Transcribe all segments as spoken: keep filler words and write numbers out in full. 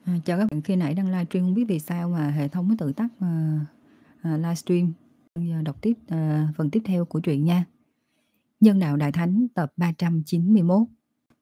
À, chào các bạn, khi nãy đăng livestream không biết vì sao mà hệ thống nó tự tắt, ờ, à, livestream. Bây giờ đọc tiếp, ờ, phần tiếp theo của truyện nha. Nhân đạo Đại Thánh tập ba trăm chín mươi mốt.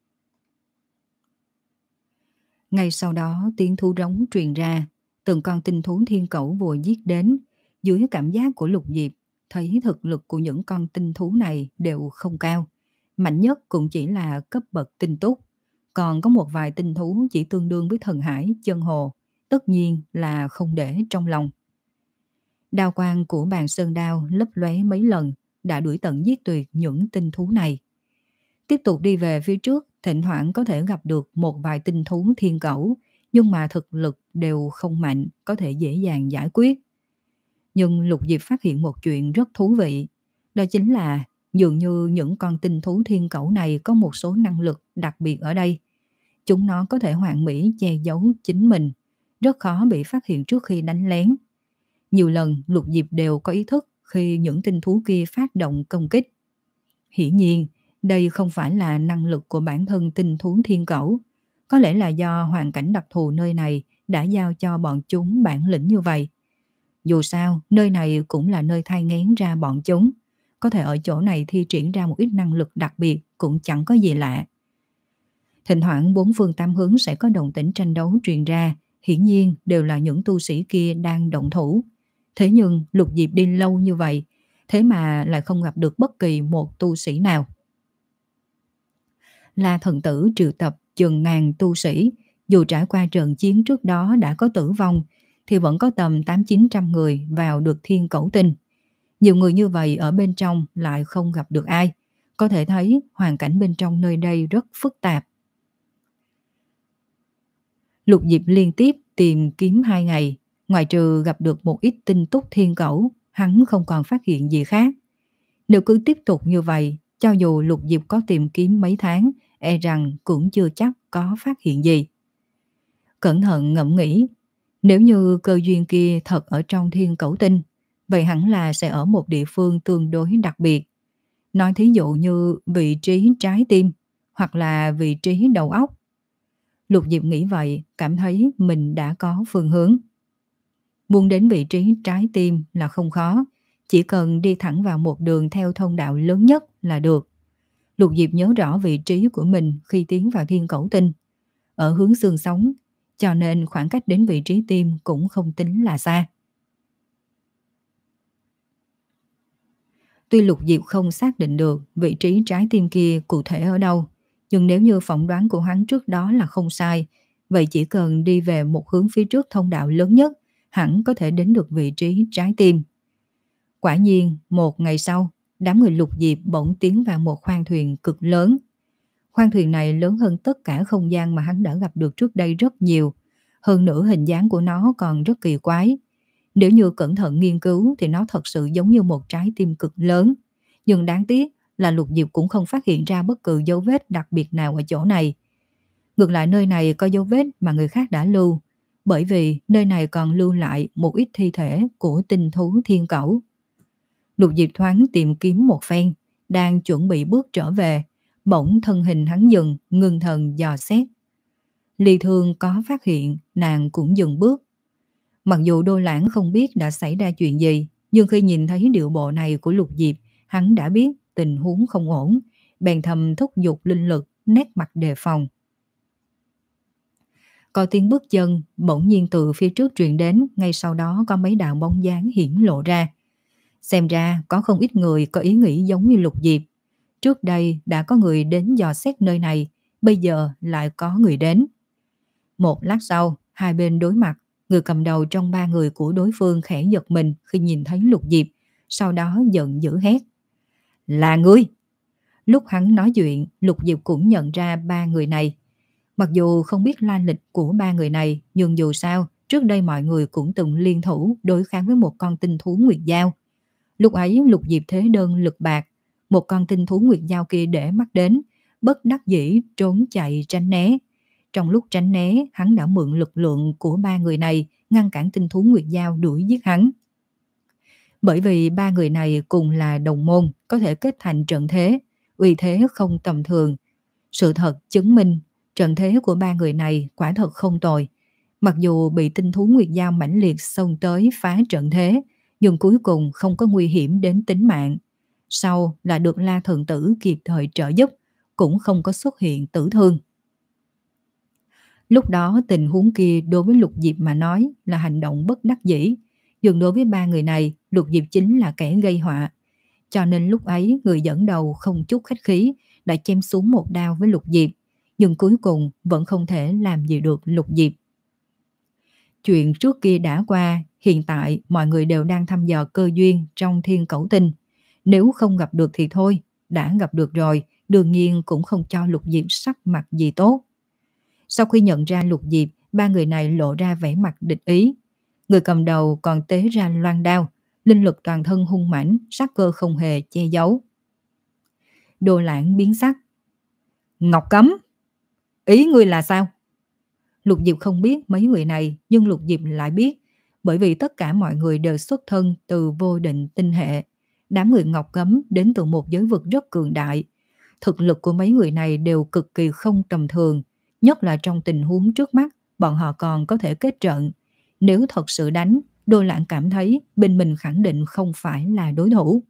Ngay sau đó tiếng thú rống truyền ra, từng con tinh thú thiên cẩu vồ giết đến. Dưới cảm giác của Lục Diệp, thấy thực lực của những con tinh thú này đều không cao. Mạnh nhất cũng chỉ là cấp bậc tinh túc. Còn có một vài tinh thú chỉ tương đương với thần hải, chân hồ. Tất nhiên là không để trong lòng. Đao quang của bàn sơn đao lấp lóe mấy lần đã đuổi tận giết tuyệt những tinh thú này. Tiếp tục đi về phía trước, thỉnh thoảng có thể gặp được một vài tinh thú thiên cẩu, nhưng mà thực lực đều không mạnh, có thể dễ dàng giải quyết. Nhưng Lục Diệp phát hiện một chuyện rất thú vị, đó chính là dường như những con tinh thú thiên cẩu này có một số năng lực đặc biệt ở đây. Chúng nó có thể hoàn mỹ che giấu chính mình, rất khó bị phát hiện trước khi đánh lén. Nhiều lần Lục Diệp đều có ý thức khi những tinh thú kia phát động công kích. Hiển nhiên, đây không phải là năng lực của bản thân tinh thú thiên cẩu. Có lẽ là do hoàn cảnh đặc thù nơi này đã giao cho bọn chúng bản lĩnh như vậy. Dù sao, nơi này cũng là nơi thai nghén ra bọn chúng. Có thể ở chỗ này thi triển ra một ít năng lực đặc biệt cũng chẳng có gì lạ. Thỉnh thoảng bốn phương tám hướng sẽ có động tĩnh tranh đấu truyền ra, hiển nhiên đều là những tu sĩ kia đang động thủ. Thế nhưng Lục Diệp đi lâu như vậy, thế mà lại không gặp được bất kỳ một tu sĩ nào. La Thần Tử triệu tập chừng ngàn tu sĩ, dù trải qua trận chiến trước đó đã có tử vong, thì vẫn có tầm tám chín trăm người vào được Thiên Cẩu Tinh. Nhiều người như vậy ở bên trong lại không gặp được ai. Có thể thấy hoàn cảnh bên trong nơi đây rất phức tạp. Lục Diệp liên tiếp tìm kiếm hai ngày, ngoài trừ gặp được một ít tinh túc thiên cẩu, hắn không còn phát hiện gì khác. Nếu cứ tiếp tục như vậy, cho dù Lục Diệp có tìm kiếm mấy tháng, e rằng cũng chưa chắc có phát hiện gì. Cẩn thận ngẫm nghĩ, nếu như cơ duyên kia thật ở trong Thiên Cẩu Tinh, vậy hẳn là sẽ ở một địa phương tương đối đặc biệt. Nói thí dụ như vị trí trái tim, hoặc là vị trí đầu óc. Lục Diệp nghĩ vậy, cảm thấy mình đã có phương hướng. Muốn đến vị trí trái tim là không khó, chỉ cần đi thẳng vào một đường theo thông đạo lớn nhất là được. Lục Diệp nhớ rõ vị trí của mình khi tiến vào Thiên Cẩu Tinh, ở hướng xương sống, cho nên khoảng cách đến vị trí tim cũng không tính là xa. Tuy Lục Diệp không xác định được vị trí trái tim kia cụ thể ở đâu, nhưng nếu như phỏng đoán của hắn trước đó là không sai, vậy chỉ cần đi về một hướng phía trước thông đạo lớn nhất, hẳn có thể đến được vị trí trái tim. Quả nhiên, một ngày sau, đám người Lục Diệp bỗng tiến vào một khoang thuyền cực lớn. Khoang thuyền này lớn hơn tất cả không gian mà hắn đã gặp được trước đây rất nhiều. Hơn nữa hình dáng của nó còn rất kỳ quái. Nếu như cẩn thận nghiên cứu thì nó thật sự giống như một trái tim cực lớn. Nhưng đáng tiếc là Lục Diệp cũng không phát hiện ra bất cứ dấu vết đặc biệt nào ở chỗ này. Ngược lại nơi này có dấu vết mà người khác đã lưu, bởi vì nơi này còn lưu lại một ít thi thể của tinh thú thiên cẩu. Lục Diệp thoáng tìm kiếm một phen, đang chuẩn bị bước trở về, bỗng thân hình hắn dừng, ngưng thần dò xét. Ly Thương có phát hiện, nàng cũng dừng bước. Mặc dù Đô Lãng không biết đã xảy ra chuyện gì, nhưng khi nhìn thấy điệu bộ này của Lục Diệp, hắn đã biết tình huống không ổn, bèn thầm thúc giục linh lực, nét mặt đề phòng. Có tiếng bước chân bỗng nhiên từ phía trước truyền đến, ngay sau đó có mấy đạo bóng dáng hiển lộ ra. Xem ra có không ít người có ý nghĩ giống như Lục Diệp. Trước đây đã có người đến dò xét nơi này, bây giờ lại có người đến. Một lát sau, hai bên đối mặt, người cầm đầu trong ba người của đối phương khẽ giật mình khi nhìn thấy Lục Diệp, sau đó giận dữ hét. Là ngươi! Lúc hắn nói chuyện, Lục Diệp cũng nhận ra ba người này. Mặc dù không biết lai lịch của ba người này, nhưng dù sao, trước đây mọi người cũng từng liên thủ đối kháng với một con tinh thú Nguyệt Dao. Lúc ấy Lục Diệp thế đơn lực bạc, một con tinh thú Nguyệt Dao kia để mắt đến, bất đắc dĩ trốn chạy tránh né. Trong lúc tránh né, hắn đã mượn lực lượng của ba người này ngăn cản tinh thú Nguyệt Dao đuổi giết hắn. Bởi vì ba người này cùng là đồng môn, có thể kết thành trận thế, uy thế không tầm thường. Sự thật chứng minh trận thế của ba người này quả thật không tồi. Mặc dù bị tinh thú Nguyệt Dao mãnh liệt xông tới phá trận thế, nhưng cuối cùng không có nguy hiểm đến tính mạng. Sau là được La Thượng Tử kịp thời trợ giúp, cũng không có xuất hiện tử thương. Lúc đó tình huống kia đối với Lục Diệp mà nói là hành động bất đắc dĩ, nhưng đối với ba người này, Lục Diệp chính là kẻ gây họa. Cho nên lúc ấy người dẫn đầu không chút khách khí đã chém xuống một đao với Lục Diệp, nhưng cuối cùng vẫn không thể làm gì được Lục Diệp. Chuyện trước kia đã qua, hiện tại mọi người đều đang thăm dò cơ duyên trong Thiên Cẩu Tinh. Nếu không gặp được thì thôi, đã gặp được rồi, đương nhiên cũng không cho Lục Diệp sắc mặt gì tốt. Sau khi nhận ra Lục Diệp, ba người này lộ ra vẻ mặt địch ý. Người cầm đầu còn tế ra loan đao, linh lực toàn thân hung mãnh, sắc cơ không hề che giấu. Đồ Lãng biến sắc. Ngọc Cấm, ý ngươi là sao? Lục Diệp không biết mấy người này, nhưng Lục Diệp lại biết, bởi vì tất cả mọi người đều xuất thân từ vô định tinh hệ. Đám người Ngọc Cấm đến từ một giới vực rất cường đại. Thực lực của mấy người này đều cực kỳ không tầm thường, nhất là trong tình huống trước mắt, bọn họ còn có thể kết trận. Nếu thật sự đánh, Đô Lãng cảm thấy bên mình khẳng định không phải là đối thủ.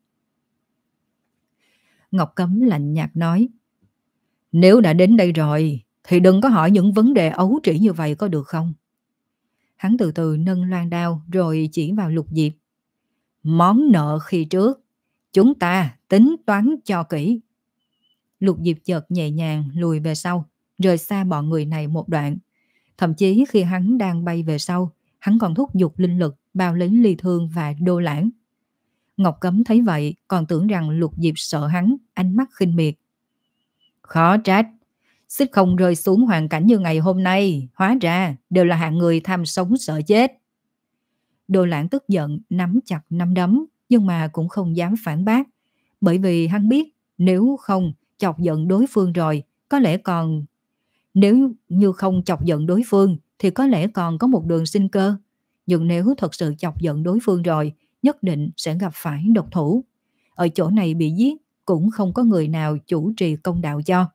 Ngọc Cấm lạnh nhạt nói, nếu đã đến đây rồi, thì đừng có hỏi những vấn đề ấu trĩ như vậy có được không? Hắn từ từ nâng loan đao rồi chỉ vào Lục Diệp. Món nợ khi trước, chúng ta tính toán cho kỹ. Lục Diệp chợt nhẹ nhàng lùi về sau, rời xa bọn người này một đoạn. Thậm chí khi hắn đang bay về sau, hắn còn thúc giục linh lực bao lấy Ly Thương và Đô Lãng. Ngọc Cấm thấy vậy còn tưởng rằng Lục Diệp sợ hắn, ánh mắt khinh miệt. Khó trách, xích không rơi xuống hoàn cảnh như ngày hôm nay, hóa ra đều là hạng người tham sống sợ chết. Đô Lãng tức giận nắm chặt nắm đấm, nhưng mà cũng không dám phản bác, bởi vì hắn biết nếu không chọc giận đối phương rồi, có lẽ còn nếu như không chọc giận đối phương thì có lẽ còn có một đường sinh cơ, nhưng nếu thật sự chọc giận đối phương rồi, nhất định sẽ gặp phải độc thủ. Ở chỗ này bị giết cũng không có người nào chủ trì công đạo cho.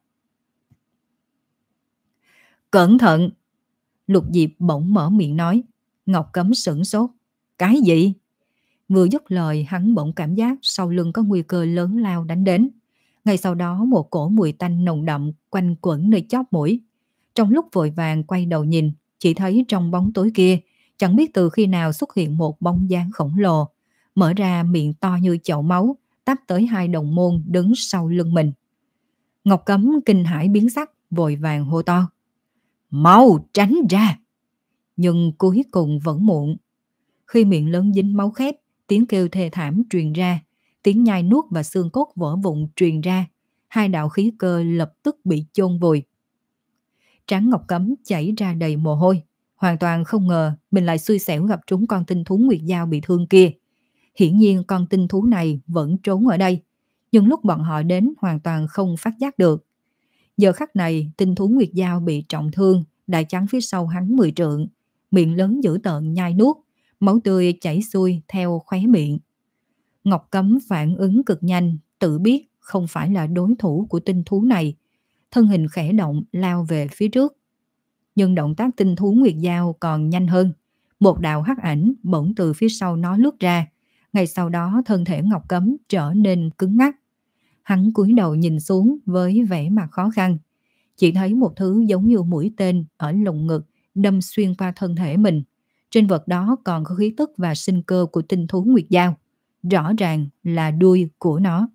Cẩn thận! Lục Diệp bỗng mở miệng nói. Ngọc Cấm sửng sốt. Cái gì? Vừa dứt lời, hắn bỗng cảm giác sau lưng có nguy cơ lớn lao đánh đến. Ngay sau đó một cổ mùi tanh nồng đậm quanh quẩn nơi chóp mũi. Trong lúc vội vàng quay đầu nhìn, chỉ thấy trong bóng tối kia, chẳng biết từ khi nào xuất hiện một bóng dáng khổng lồ, mở ra miệng to như chậu máu, tắp tới hai đồng môn đứng sau lưng mình. Ngọc Cấm kinh hãi biến sắc, vội vàng hô to. Mau tránh ra! Nhưng cuối cùng vẫn muộn. Khi miệng lớn dính máu khét, tiếng kêu thê thảm truyền ra, tiếng nhai nuốt và xương cốt vỡ vụn truyền ra, hai đạo khí cơ lập tức bị chôn vùi. Trán Ngọc Cấm chảy ra đầy mồ hôi, hoàn toàn không ngờ mình lại xui xẻo gặp trúng con tinh thú Nguyệt Dao bị thương kia. Hiển nhiên con tinh thú này vẫn trốn ở đây, nhưng lúc bọn họ đến hoàn toàn không phát giác được. Giờ khắc này, tinh thú Nguyệt Dao bị trọng thương, đại chắn phía sau hắn mười trượng, miệng lớn dữ tợn nhai nuốt, máu tươi chảy xuôi theo khóe miệng. Ngọc Cấm phản ứng cực nhanh, tự biết không phải là đối thủ của tinh thú này, thân hình khẽ động lao về phía trước. Nhưng động tác tinh thú Nguyệt Dao còn nhanh hơn, một đạo hắc ảnh bỗng từ phía sau nó lướt ra, ngay sau đó thân thể Ngọc Cấm trở nên cứng ngắc. Hắn cúi đầu nhìn xuống với vẻ mặt khó khăn, chỉ thấy một thứ giống như mũi tên ở lồng ngực đâm xuyên qua thân thể mình. Trên vật đó còn có khí tức và sinh cơ của tinh thú Nguyệt Dao, rõ ràng là đuôi của nó.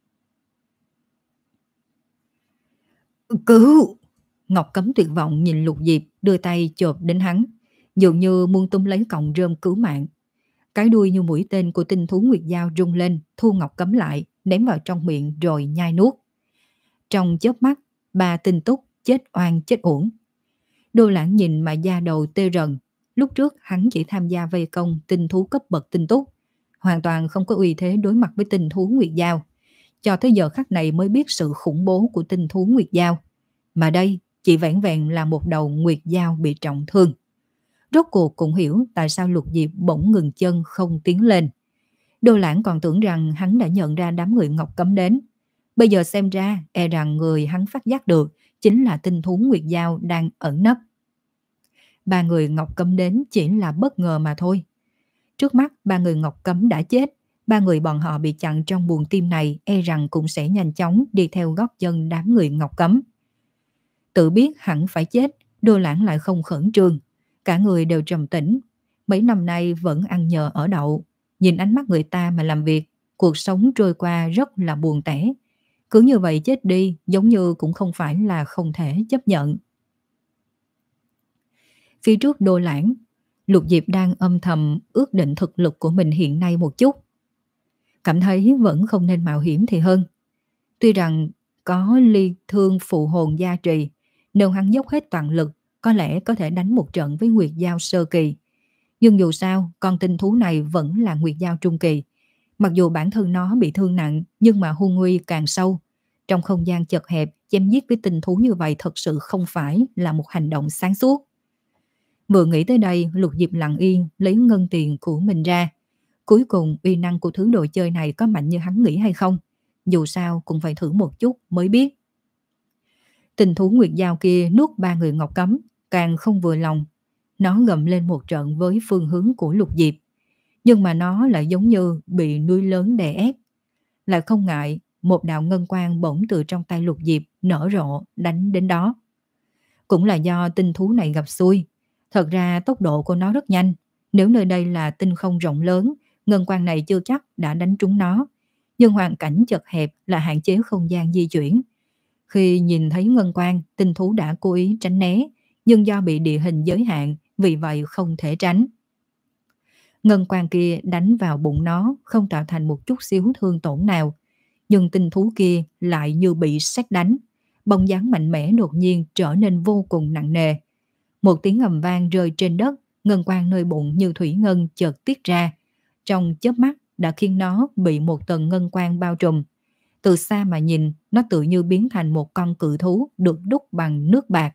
Cứu! Ngọc Cấm tuyệt vọng nhìn Lục Diệp, đưa tay chộp đến hắn, dường như muốn túm lấy cọng rơm cứu mạng. Cái đuôi như mũi tên của tinh thú Nguyệt Dao rung lên, thu Ngọc Cấm lại, ném vào trong miệng rồi nhai nuốt. Trong chớp mắt, ba tinh túc chết oan chết uổng. Đô Lãng nhìn mà da đầu tê rần. Lúc trước hắn chỉ tham gia vây công tinh thú cấp bậc tinh túc, hoàn toàn không có uy thế đối mặt với tinh thú Nguyệt Dao. Cho tới giờ khắc này mới biết sự khủng bố của tinh thú Nguyệt Dao. Mà đây chỉ vẻn vẹn là một đầu Nguyệt Dao bị trọng thương. Rốt cuộc cũng hiểu tại sao Lục Diệp bỗng ngừng chân không tiến lên. Đô Lãng còn tưởng rằng hắn đã nhận ra đám người Ngọc Cấm đến. Bây giờ xem ra e rằng người hắn phát giác được chính là tinh thú Nguyệt Dao đang ẩn nấp. ba người Ngọc Cấm đến chỉ là bất ngờ mà thôi. Trước mắt ba người Ngọc Cấm đã chết, ba người bọn họ bị chặn trong buồng tim này e rằng cũng sẽ nhanh chóng đi theo gót chân đám người Ngọc Cấm. Tự biết hẳn phải chết, Đô Lãng lại không khẩn trương, cả người đều trầm tĩnh. Mấy năm nay vẫn ăn nhờ ở đậu, nhìn ánh mắt người ta mà làm việc, cuộc sống trôi qua rất là buồn tẻ. Cứ như vậy chết đi giống như cũng không phải là không thể chấp nhận. Phía trước Đô Lãng, Lục Diệp đang âm thầm ước định thực lực của mình hiện nay một chút. Cảm thấy vẫn không nên mạo hiểm thì hơn. Tuy rằng có ly thương phụ hồn gia trì, nếu hắn dốc hết toàn lực, có lẽ có thể đánh một trận với Nguyệt Giao sơ kỳ. Nhưng dù sao, con tinh thú này vẫn là Nguyệt Giao trung kỳ. Mặc dù bản thân nó bị thương nặng, nhưng mà hung nguy càng sâu. Trong không gian chật hẹp, chém giết với tinh thú như vậy thật sự không phải là một hành động sáng suốt. Vừa nghĩ tới đây, Lục Diệp lặng yên lấy ngân tiền của mình ra. Cuối cùng uy năng của thứ đồ chơi này có mạnh như hắn nghĩ hay không? Dù sao cũng phải thử một chút mới biết. Tình thú Nguyệt Giao kia nuốt ba người Ngọc Cấm, càng không vừa lòng. Nó gầm lên một trận với phương hướng của Lục Diệp. Nhưng mà nó lại giống như bị núi lớn đè ép. Lại không ngại, một đạo ngân quang bỗng từ trong tay Lục Diệp nở rộ đánh đến đó. Cũng là do tinh thú này gặp xui. Thật ra tốc độ của nó rất nhanh. Nếu nơi đây là tinh không rộng lớn, ngân quang này chưa chắc đã đánh trúng nó. Nhưng hoàn cảnh chật hẹp là hạn chế không gian di chuyển. Khi nhìn thấy ngân quang, tinh thú đã cố ý tránh né, nhưng do bị địa hình giới hạn, vì vậy không thể tránh. Ngân quang kia đánh vào bụng nó, không tạo thành một chút xíu thương tổn nào. Nhưng tinh thú kia lại như bị sét đánh. Bóng dáng mạnh mẽ đột nhiên trở nên vô cùng nặng nề. Một tiếng ầm vang rơi trên đất, ngân quang nơi bụng như thủy ngân chợt tiết ra. Trong chớp mắt đã khiến nó bị một tầng ngân quang bao trùm. Từ xa mà nhìn, nó tự như biến thành một con cự thú được đúc bằng nước bạc.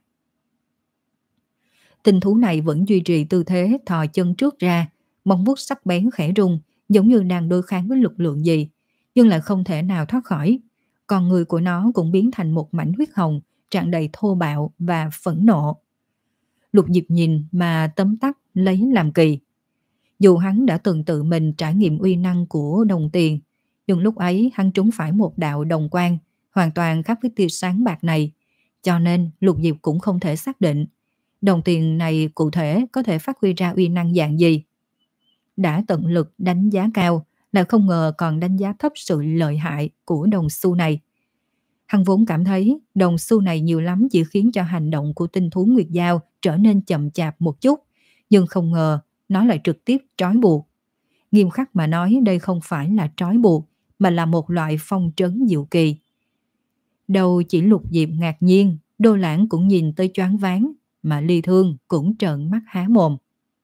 Tinh thú này vẫn duy trì tư thế thò chân trước ra, móng vuốt sắc bén khẽ rung, giống như đang đối kháng với lực lượng gì, nhưng lại không thể nào thoát khỏi. Còn người của nó cũng biến thành một mảnh huyết hồng, tràn đầy thô bạo và phẫn nộ. Lục Diệp nhìn mà tấm tắc lấy làm kỳ. Dù hắn đã từng tự mình trải nghiệm uy năng của đồng tiền, nhưng lúc ấy hắn trúng phải một đạo đồng quang, hoàn toàn khác với tia sáng bạc này, cho nên Lục Diệp cũng không thể xác định đồng tiền này cụ thể có thể phát huy ra uy năng dạng gì. Đã tận lực đánh giá cao, lại không ngờ còn đánh giá thấp sự lợi hại của đồng xu này. Hắn vốn cảm thấy đồng xu này nhiều lắm chỉ khiến cho hành động của tinh thú Nguyệt Giao trở nên chậm chạp một chút, nhưng không ngờ nó lại trực tiếp trói buộc. Nghiêm khắc mà nói đây không phải là trói buộc, mà là một loại phong trấn diệu kỳ. Đâu chỉ Lục Diệp ngạc nhiên, Đô Lãng cũng nhìn tới choáng váng, mà Ly Thương cũng trợn mắt há mồm.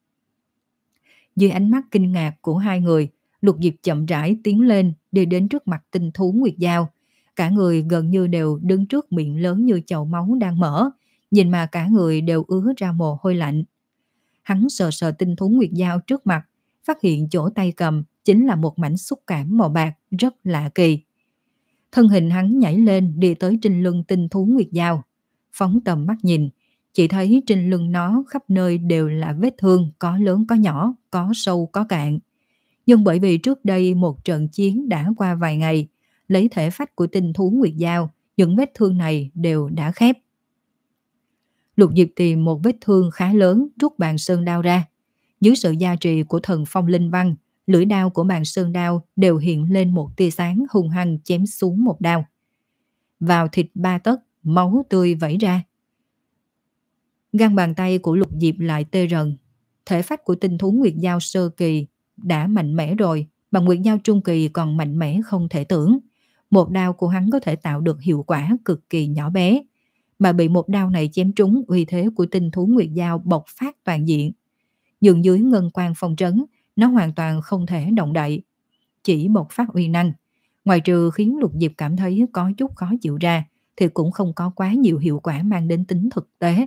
Dưới ánh mắt kinh ngạc của hai người, Lục Diệp chậm rãi tiến lên, đi đến trước mặt tinh thú Nguyệt Giao. Cả người gần như đều đứng trước miệng lớn như chậu máu đang mở, nhìn mà cả người đều ứa ra mồ hôi lạnh. Hắn sờ sờ tinh thú Nguyệt Giao trước mặt, phát hiện chỗ tay cầm chính là một mảnh xúc cảm màu bạc rất lạ kỳ. Thân hình hắn nhảy lên đi tới trên lưng tinh thú Nguyệt Giao. Phóng tầm mắt nhìn, chỉ thấy trên lưng nó khắp nơi đều là vết thương, có lớn có nhỏ, có sâu có cạn. Nhưng bởi vì trước đây một trận chiến đã qua vài ngày, lấy thể phách của tinh thú Nguyệt Giao, những vết thương này đều đã khép. Lục Diệp tìm một vết thương khá lớn, rút bàn sơn đao ra. Dưới sự gia trì của thần phong linh văn, lưỡi đao của bàn sơn đao đều hiện lên một tia sáng hung hăng chém xuống một đao. Vào thịt ba tấc, máu tươi vẩy ra. Gan bàn tay của Lục Diệp lại tê rần. Thể phách của tinh thú Nguyệt Giao sơ kỳ đã mạnh mẽ rồi, mà Nguyệt Giao trung kỳ còn mạnh mẽ không thể tưởng. Một đao của hắn có thể tạo được hiệu quả cực kỳ nhỏ bé, mà bị một đao này chém trúng, uy thế của tinh thú Nguyệt Giao bộc phát toàn diện. Dường dưới ngân quang phong trấn, nó hoàn toàn không thể động đậy. Chỉ bộc phát uy năng, ngoài trừ khiến Lục Diệp cảm thấy có chút khó chịu ra, thì cũng không có quá nhiều hiệu quả mang đến tính thực tế.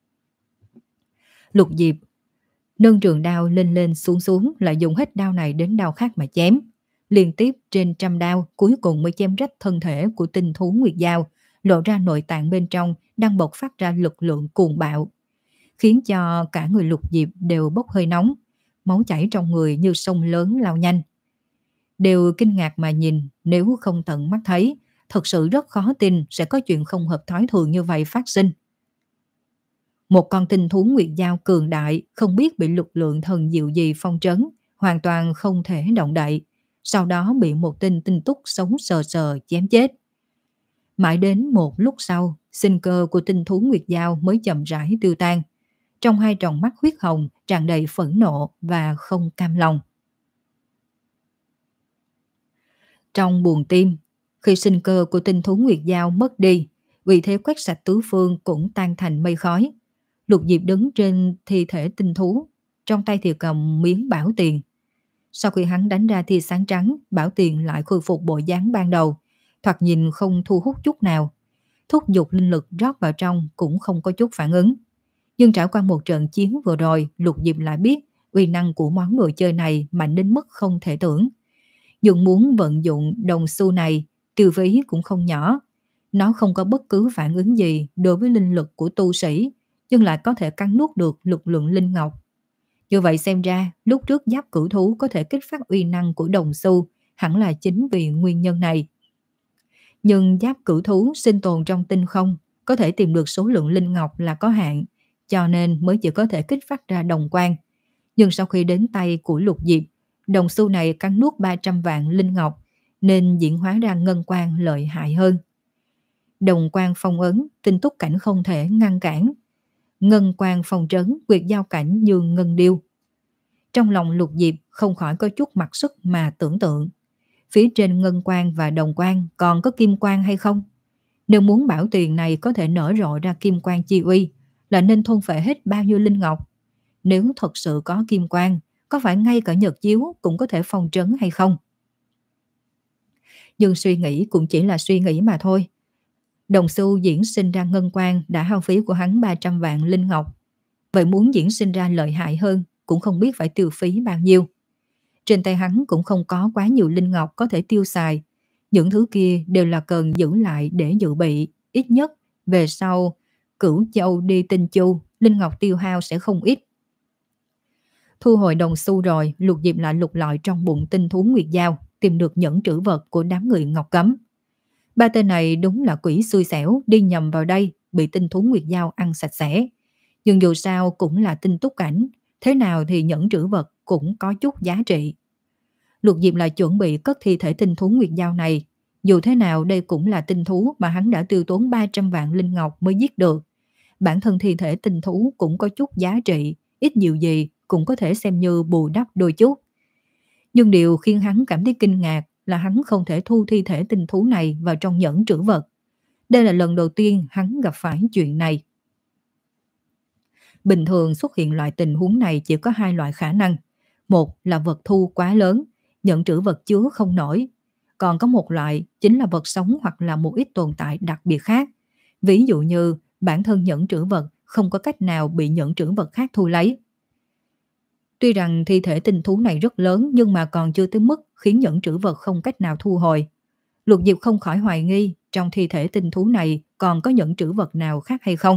Lục Diệp nâng trường đao lên lên xuống xuống, lại dùng hết đao này đến đao khác mà chém. Liên tiếp trên trăm đao, cuối cùng mới chém rách thân thể của tinh thú Nguyệt Giao, lộ ra nội tạng bên trong đang bộc phát ra lực lượng cuồng bạo. khiến cho cả người Lục Diệp đều bốc hơi nóng, máu chảy trong người như sông lớn lao nhanh. Đều kinh ngạc mà nhìn, nếu không tận mắt thấy, thật sự rất khó tin sẽ có chuyện không hợp thói thường như vậy phát sinh. Một con tinh thú nguyệt dao cường đại, không biết bị lực lượng thần diệu gì phong trấn, hoàn toàn không thể động đậy, sau đó bị một tên tinh túc sống sờ sờ chém chết. Mãi đến một lúc sau, sinh cơ của tinh thú nguyệt dao mới chậm rãi tiêu tan. Trong hai tròng mắt huyết hồng tràn đầy phẫn nộ và không cam lòng. Trong buồng tim, khi sinh cơ của tinh thú nguyệt dao mất đi, vì thế quét sạch tứ phương cũng tan thành mây khói. Lục Diệp đứng trên thi thể tinh thú, trong tay thì cầm miếng bảo tiền. Sau khi hắn đánh ra tia sáng trắng, bảo tiền lại khôi phục bộ dáng ban đầu, thoạt nhìn không thu hút chút nào. Thúc giục linh lực rót vào trong cũng không có chút phản ứng. Nhưng trải qua một trận chiến vừa rồi, Lục Diệp lại biết uy năng của món đồ chơi này mạnh đến mức không thể tưởng. Dùng muốn vận dụng đồng xu này, tiêu phí cũng không nhỏ. Nó không có bất cứ phản ứng gì đối với linh lực của tu sĩ, nhưng lại có thể cắn nuốt được lực lượng linh ngọc. Như vậy xem ra, lúc trước giáp cửu thú có thể kích phát uy năng của đồng xu, hẳn là chính vì nguyên nhân này. Nhưng giáp cửu thú sinh tồn trong tinh không, có thể tìm được số lượng linh ngọc là có hạn, cho nên mới chỉ có thể kích phát ra đồng quang. Nhưng sau khi đến tay của Lục Diệp, đồng xu này cắn nuốt ba trăm vạn linh ngọc, nên diễn hóa ra ngân quang lợi hại hơn. Đồng quang phong ấn, tinh túc cảnh không thể ngăn cản. Ngân quang phong trấn, quyệt giao cảnh như ngân điêu. Trong lòng Lục Diệp không khỏi có chút mặc sức mà tưởng tượng. Phía trên ngân quang và đồng quang còn có kim quang hay không? Nếu muốn bảo tiền này có thể nở rộ ra kim quang chi uy, là nên thôn phệ hết bao nhiêu linh ngọc? Nếu thật sự có kim quang, có phải ngay cả nhật chiếu cũng có thể phong trấn hay không? Nhưng suy nghĩ cũng chỉ là suy nghĩ mà thôi. Đồng xu diễn sinh ra ngân quang đã hao phí của hắn ba trăm vạn linh ngọc. Vậy muốn diễn sinh ra lợi hại hơn cũng không biết phải tiêu phí bao nhiêu. Trên tay hắn cũng không có quá nhiều linh ngọc có thể tiêu xài. Những thứ kia đều là cần giữ lại để dự bị. Ít nhất về sau Cửu Châu đi Tinh Chu, linh ngọc tiêu hao sẽ không ít. Thu hồi đồng xu rồi, Lục Diệp lại lục lọi trong bụng tinh thú nguyệt dao, tìm được nhẫn trữ vật của đám người Ngọc Cấm. Ba tên này đúng là quỷ xui xẻo, đi nhầm vào đây, bị tinh thú nguyệt dao ăn sạch sẽ. Nhưng dù sao cũng là tinh túc cảnh, thế nào thì nhẫn trữ vật cũng có chút giá trị. Lục Diệp lại chuẩn bị cất thi thể tinh thú nguyệt dao này. Dù thế nào đây cũng là tinh thú mà hắn đã tiêu tốn ba trăm vạn linh ngọc mới giết được. Bản thân thi thể tinh thú cũng có chút giá trị, ít nhiều gì cũng có thể xem như bù đắp đôi chút. Nhưng điều khiến hắn cảm thấy kinh ngạc là hắn không thể thu thi thể tinh thú này vào trong nhẫn trữ vật. Đây là lần đầu tiên hắn gặp phải chuyện này. Bình thường xuất hiện loại tình huống này chỉ có hai loại khả năng. Một là vật thu quá lớn, nhẫn trữ vật chứa không nổi. Còn có một loại chính là vật sống hoặc là một ít tồn tại đặc biệt khác. Ví dụ như bản thân nhẫn trữ vật không có cách nào bị nhẫn trữ vật khác thu lấy. Tuy rằng thi thể tinh thú này rất lớn nhưng mà còn chưa tới mức khiến nhẫn trữ vật không cách nào thu hồi. Lục Diệp không khỏi hoài nghi trong thi thể tinh thú này còn có nhẫn trữ vật nào khác hay không.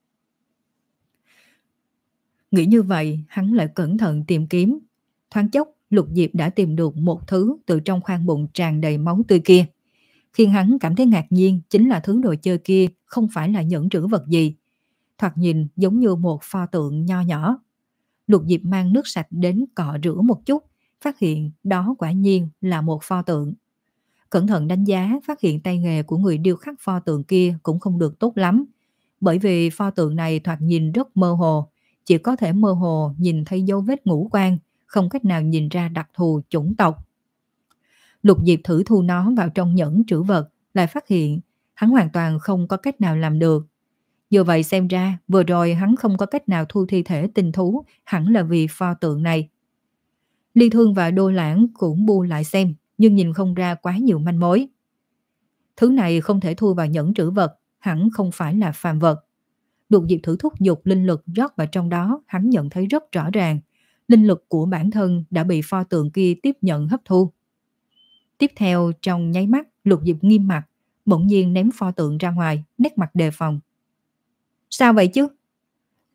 Nghĩ như vậy, hắn lại cẩn thận tìm kiếm. Thoáng chốc, Lục Diệp đã tìm được một thứ từ trong khoang bụng tràn đầy máu tươi kia. Khiến hắn cảm thấy ngạc nhiên chính là thứ đồ chơi kia không phải là nhẫn trữ vật gì. Thoạt nhìn giống như một pho tượng nho nhỏ. Lục Diệp mang nước sạch đến cọ rửa một chút, phát hiện đó quả nhiên là một pho tượng. Cẩn thận đánh giá, phát hiện tay nghề của người điêu khắc pho tượng kia cũng không được tốt lắm. Bởi vì pho tượng này thoạt nhìn rất mơ hồ, chỉ có thể mơ hồ nhìn thấy dấu vết ngũ quan, không cách nào nhìn ra đặc thù chủng tộc. Lục Diệp thử thu nó vào trong nhẫn trữ vật, lại phát hiện hắn hoàn toàn không có cách nào làm được. Như vậy xem ra, vừa rồi hắn không có cách nào thu thi thể tinh thú, hẳn là vì pho tượng này. Ly Thương và Đô Lãng cũng bu lại xem, nhưng nhìn không ra quá nhiều manh mối. Thứ này không thể thu vào nhẫn trữ vật, hẳn không phải là phàm vật. Lục Diệp thử thúc giục linh lực rót vào trong đó, hắn nhận thấy rất rõ ràng. Linh lực của bản thân đã bị pho tượng kia tiếp nhận hấp thu. Tiếp theo, trong nháy mắt, Lục Diệp nghiêm mặt, bỗng nhiên ném pho tượng ra ngoài, nét mặt đề phòng. Sao vậy chứ?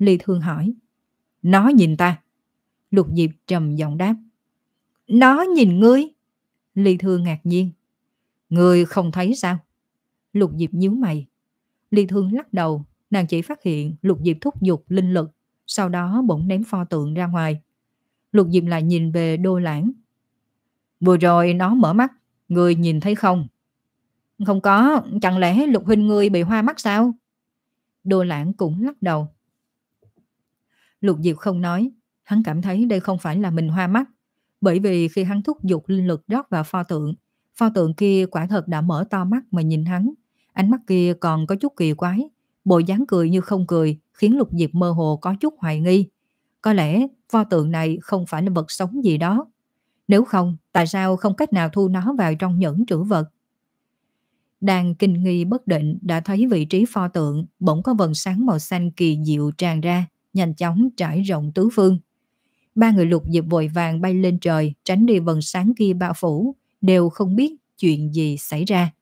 Ly Thương hỏi. Nó nhìn ta. Lục Diệp trầm giọng đáp. Nó nhìn ngươi? Ly Thương ngạc nhiên. Ngươi không thấy sao? Lục Diệp nhíu mày. Ly Thương lắc đầu, nàng chỉ phát hiện Lục Diệp thúc giục linh lực, sau đó bỗng ném pho tượng ra ngoài. Lục Diệp lại nhìn về Đô Lãng. Vừa rồi nó mở mắt, ngươi nhìn thấy không? Không có, chẳng lẽ Lục huynh ngươi bị hoa mắt sao? Đô Lãng cũng lắc đầu. Lục Diệp không nói, hắn cảm thấy đây không phải là mình hoa mắt, bởi vì khi hắn thúc giục linh lực rót vào pho tượng, pho tượng kia quả thật đã mở to mắt mà nhìn hắn. Ánh mắt kia còn có chút kỳ quái, bộ dáng cười như không cười, khiến Lục Diệp mơ hồ có chút hoài nghi. Có lẽ pho tượng này không phải là vật sống gì đó. Nếu không, tại sao không cách nào thu nó vào trong nhẫn trữ vật? Đang kinh nghi bất định đã thấy vị trí pho tượng bỗng có vầng sáng màu xanh kỳ diệu tràn ra, nhanh chóng trải rộng tứ phương. Ba người Lục Diệp vội vàng bay lên trời, tránh đi vầng sáng kia bao phủ, đều không biết chuyện gì xảy ra.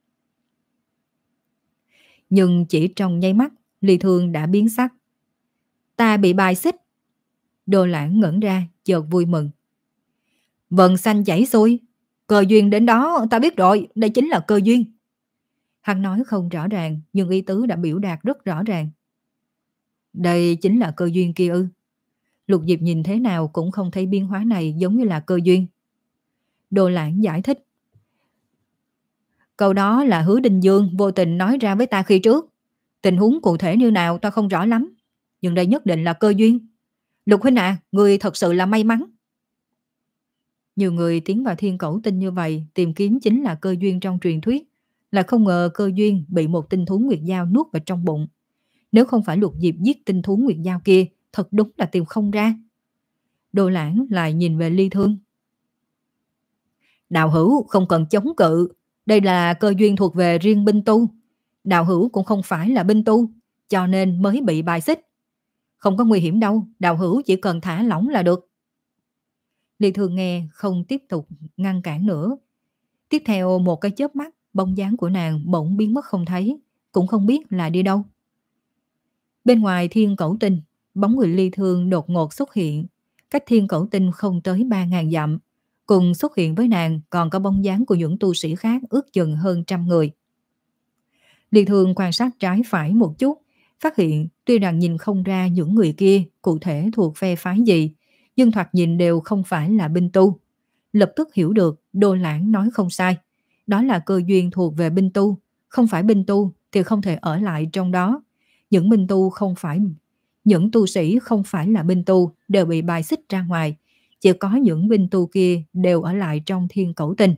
Nhưng chỉ trong nháy mắt, Ly Thương đã biến sắc. Ta bị bài xích. Đô Lãng ngẩn ra, chợt vui mừng. Vầng xanh chảy xuôi, cơ duyên đến đó, ta biết rồi, đây chính là cơ duyên. Hắn nói không rõ ràng, nhưng ý tứ đã biểu đạt rất rõ ràng. Đây chính là cơ duyên kia ư? Lục Diệp nhìn thế nào cũng không thấy biến hóa này giống như là cơ duyên. Đô Lãng giải thích. Câu đó là Hứa Đinh Dương vô tình nói ra với ta khi trước. Tình huống cụ thể như nào ta không rõ lắm, nhưng đây nhất định là cơ duyên. Lục huynh à, người thật sự là may mắn. Nhiều người tiến vào Thiên Cẩu Tinh như vậy tìm kiếm chính là cơ duyên trong truyền thuyết, là không ngờ cơ duyên bị một tinh thú nguyệt dao nuốt vào trong bụng. Nếu không phải Lục Diệp giết tinh thú nguyệt dao kia, thật đúng là tìm không ra. Đô Lãng lại nhìn về Ly Thương. Đạo hữu không cần chống cự, đây là cơ duyên thuộc về riêng binh tu. Đạo hữu cũng không phải là binh tu, cho nên mới bị bài xích. Không có nguy hiểm đâu, đạo hữu chỉ cần thả lỏng là được. Ly Thương nghe không tiếp tục ngăn cản nữa. Tiếp theo một cái chớp mắt, bóng dáng của nàng bỗng biến mất không thấy, cũng không biết là đi đâu. Bên ngoài Thiên Cẩu Tinh, bóng người Ly Thương đột ngột xuất hiện. Cách Thiên Cẩu Tinh không tới ba ngàn dặm. Cùng xuất hiện với nàng còn có bóng dáng của những tu sĩ khác ước chừng hơn trăm người. Ly Thương quan sát trái phải một chút, phát hiện tuy rằng nhìn không ra những người kia cụ thể thuộc phe phái gì, nhưng thoạt nhìn đều không phải là binh tu. Lập tức hiểu được Đô Lãng nói không sai. Đó là cơ duyên thuộc về binh tu, không phải binh tu thì không thể ở lại trong đó. Những binh tu không phải, những tu sĩ không phải là binh tu đều bị bài xích ra ngoài. Chỉ có những binh tu kia đều ở lại trong Thiên Cẩu Tinh.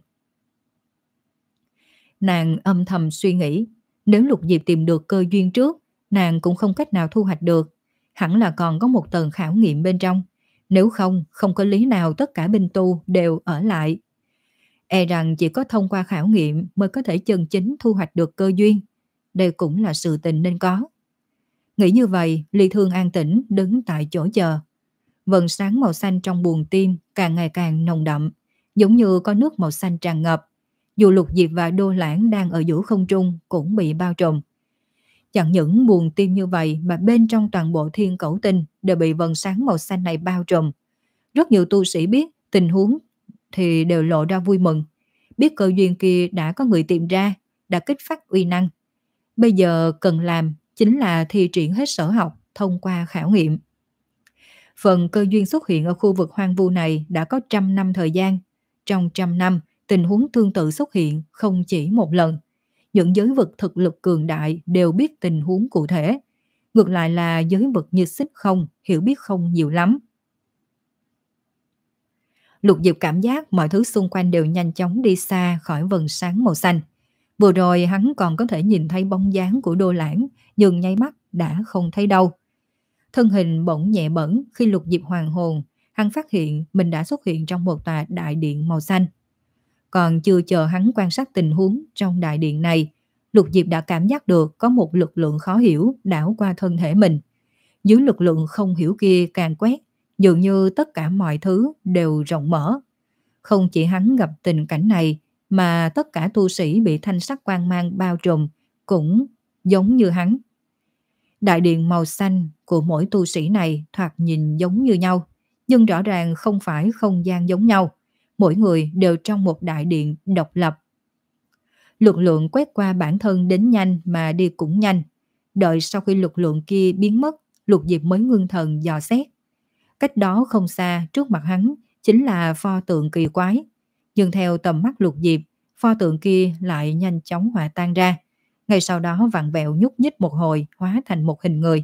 Nàng âm thầm suy nghĩ, nếu Lục Diệp tìm được cơ duyên trước, nàng cũng không cách nào thu hoạch được. Hẳn là còn có một tầng khảo nghiệm bên trong. Nếu không, không có lý nào tất cả binh tu đều ở lại. E rằng chỉ có thông qua khảo nghiệm mới có thể chân chính thu hoạch được cơ duyên. Đây cũng là sự tình nên có. Nghĩ như vậy, Ly Thương an tĩnh đứng tại chỗ chờ. Vầng sáng màu xanh trong buồng tim càng ngày càng nồng đậm, giống như có nước màu xanh tràn ngập. Dù Lục Diệp và Đô Lãng đang ở giữa không trung cũng bị bao trùm. Chẳng những buồng tim như vậy mà bên trong toàn bộ Thiên Cẩu Tinh đều bị vầng sáng màu xanh này bao trùm. Rất nhiều tu sĩ biết tình huống thì đều lộ ra vui mừng. Biết cơ duyên kia đã có người tìm ra, đã kích phát uy năng. Bây giờ cần làm chính là thi triển hết sở học thông qua khảo nghiệm. Phần cơ duyên xuất hiện ở khu vực hoang vu này đã có trăm năm thời gian. Trong trăm năm, tình huống tương tự xuất hiện không chỉ một lần. Những giới vực thực lực cường đại đều biết tình huống cụ thể. Ngược lại là giới vực như Xích Không, hiểu biết không nhiều lắm. Lục Diệp cảm giác mọi thứ xung quanh đều nhanh chóng đi xa khỏi vầng sáng màu xanh. Vừa rồi hắn còn có thể nhìn thấy bóng dáng của Đô Lãng, nhưng nháy mắt đã không thấy đâu. Thân hình bỗng nhẹ bẫng khi Lục Diệp hoàn hồn, hắn phát hiện mình đã xuất hiện trong một tòa đại điện màu xanh. Còn chưa chờ hắn quan sát tình huống trong đại điện này, Lục Diệp đã cảm giác được có một lực lượng khó hiểu đảo qua thân thể mình. Dưới lực lượng không hiểu kia càng quét, dường như tất cả mọi thứ đều rộng mở. Không chỉ hắn gặp tình cảnh này, mà tất cả tu sĩ bị thanh sắc quang mang bao trùm cũng giống như hắn. Đại điện màu xanh của mỗi tu sĩ này thoạt nhìn giống như nhau, nhưng rõ ràng không phải không gian giống nhau. Mỗi người đều trong một đại điện độc lập. Lực lượng quét qua bản thân đến nhanh mà đi cũng nhanh. Đợi sau khi lực lượng kia biến mất, Lục Diệp mới ngưng thần dò xét. Cách đó không xa, trước mặt hắn chính là pho tượng kỳ quái. Nhưng theo tầm mắt Lục Diệp, pho tượng kia lại nhanh chóng hòa tan ra. Ngay sau đó vặn vẹo nhúc nhích một hồi, hóa thành một hình người.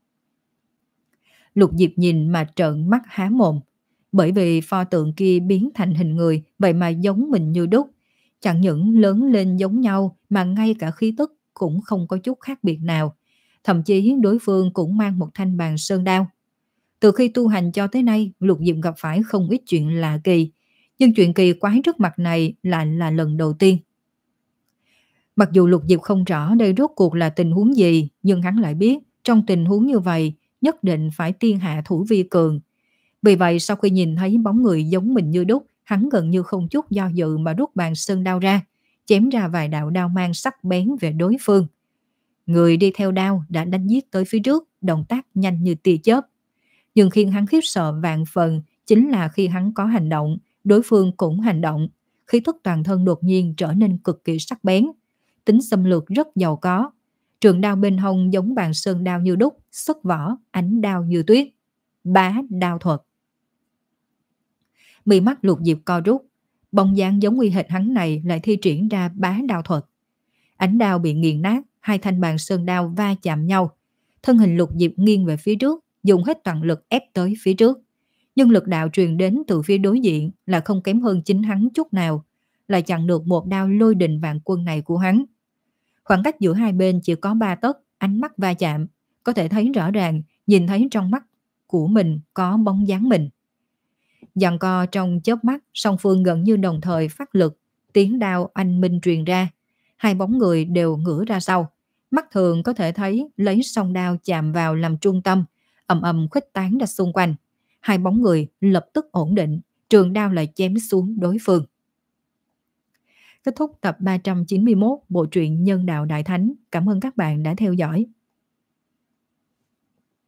Lục Diệp nhìn mà trợn mắt há mồm. Bởi vì pho tượng kia biến thành hình người, vậy mà giống mình như đúc. Chẳng những lớn lên giống nhau mà ngay cả khí tức cũng không có chút khác biệt nào. Thậm chí đối phương cũng mang một thanh bàn sơn đao. Từ khi tu hành cho tới nay, Lục Diệp gặp phải không ít chuyện lạ kỳ. Nhưng chuyện kỳ quái trước mặt này lại là lần đầu tiên. Mặc dù Lục Diệp không rõ đây rốt cuộc là tình huống gì, nhưng hắn lại biết trong tình huống như vậy nhất định phải tiên hạ thủ vi cường. Vì vậy sau khi nhìn thấy bóng người giống mình như đúc, hắn gần như không chút do dự mà rút bàn sơn đao ra, chém ra vài đạo đao mang sắc bén về đối phương. Người đi theo đao đã đánh giết tới phía trước, động tác nhanh như tia chớp. Nhưng khiến hắn khiếp sợ vạn phần chính là khi hắn có hành động, đối phương cũng hành động. Khí thức toàn thân đột nhiên trở nên cực kỳ sắc bén. Tính xâm lược rất giàu có. Trường đao bên hông giống bàn sơn đao như đúc, xuất vỏ, ánh đao như tuyết. Bá đao thuật. Mí mắt Lục Diệp co rút, bóng dáng giống y hệt hắn này lại thi triển ra bá đao thuật. Ánh đao bị nghiền nát, hai thanh bàn sơn đao va chạm nhau. Thân hình Lục Diệp nghiêng về phía trước, dùng hết toàn lực ép tới phía trước. Nhưng lực đạo truyền đến từ phía đối diện là không kém hơn chính hắn chút nào, lại chặn được một đao lôi đình vạn quân này của hắn. Khoảng cách giữa hai bên chỉ có ba tấc, ánh mắt va chạm, có thể thấy rõ ràng, nhìn thấy trong mắt của mình có bóng dáng mình. Giằng co trong chớp mắt, song phương gần như đồng thời phát lực, tiếng đao oanh minh truyền ra. Hai bóng người đều ngửa ra sau. Mắt thường có thể thấy lấy song đao chạm vào làm trung tâm, ầm ầm khuếch tán ra xung quanh. Hai bóng người lập tức ổn định, trường đao lại chém xuống đối phương. Kết thúc tập ba trăm chín mươi mốt bộ truyện Nhân đạo Đại Thánh. Cảm ơn các bạn đã theo dõi.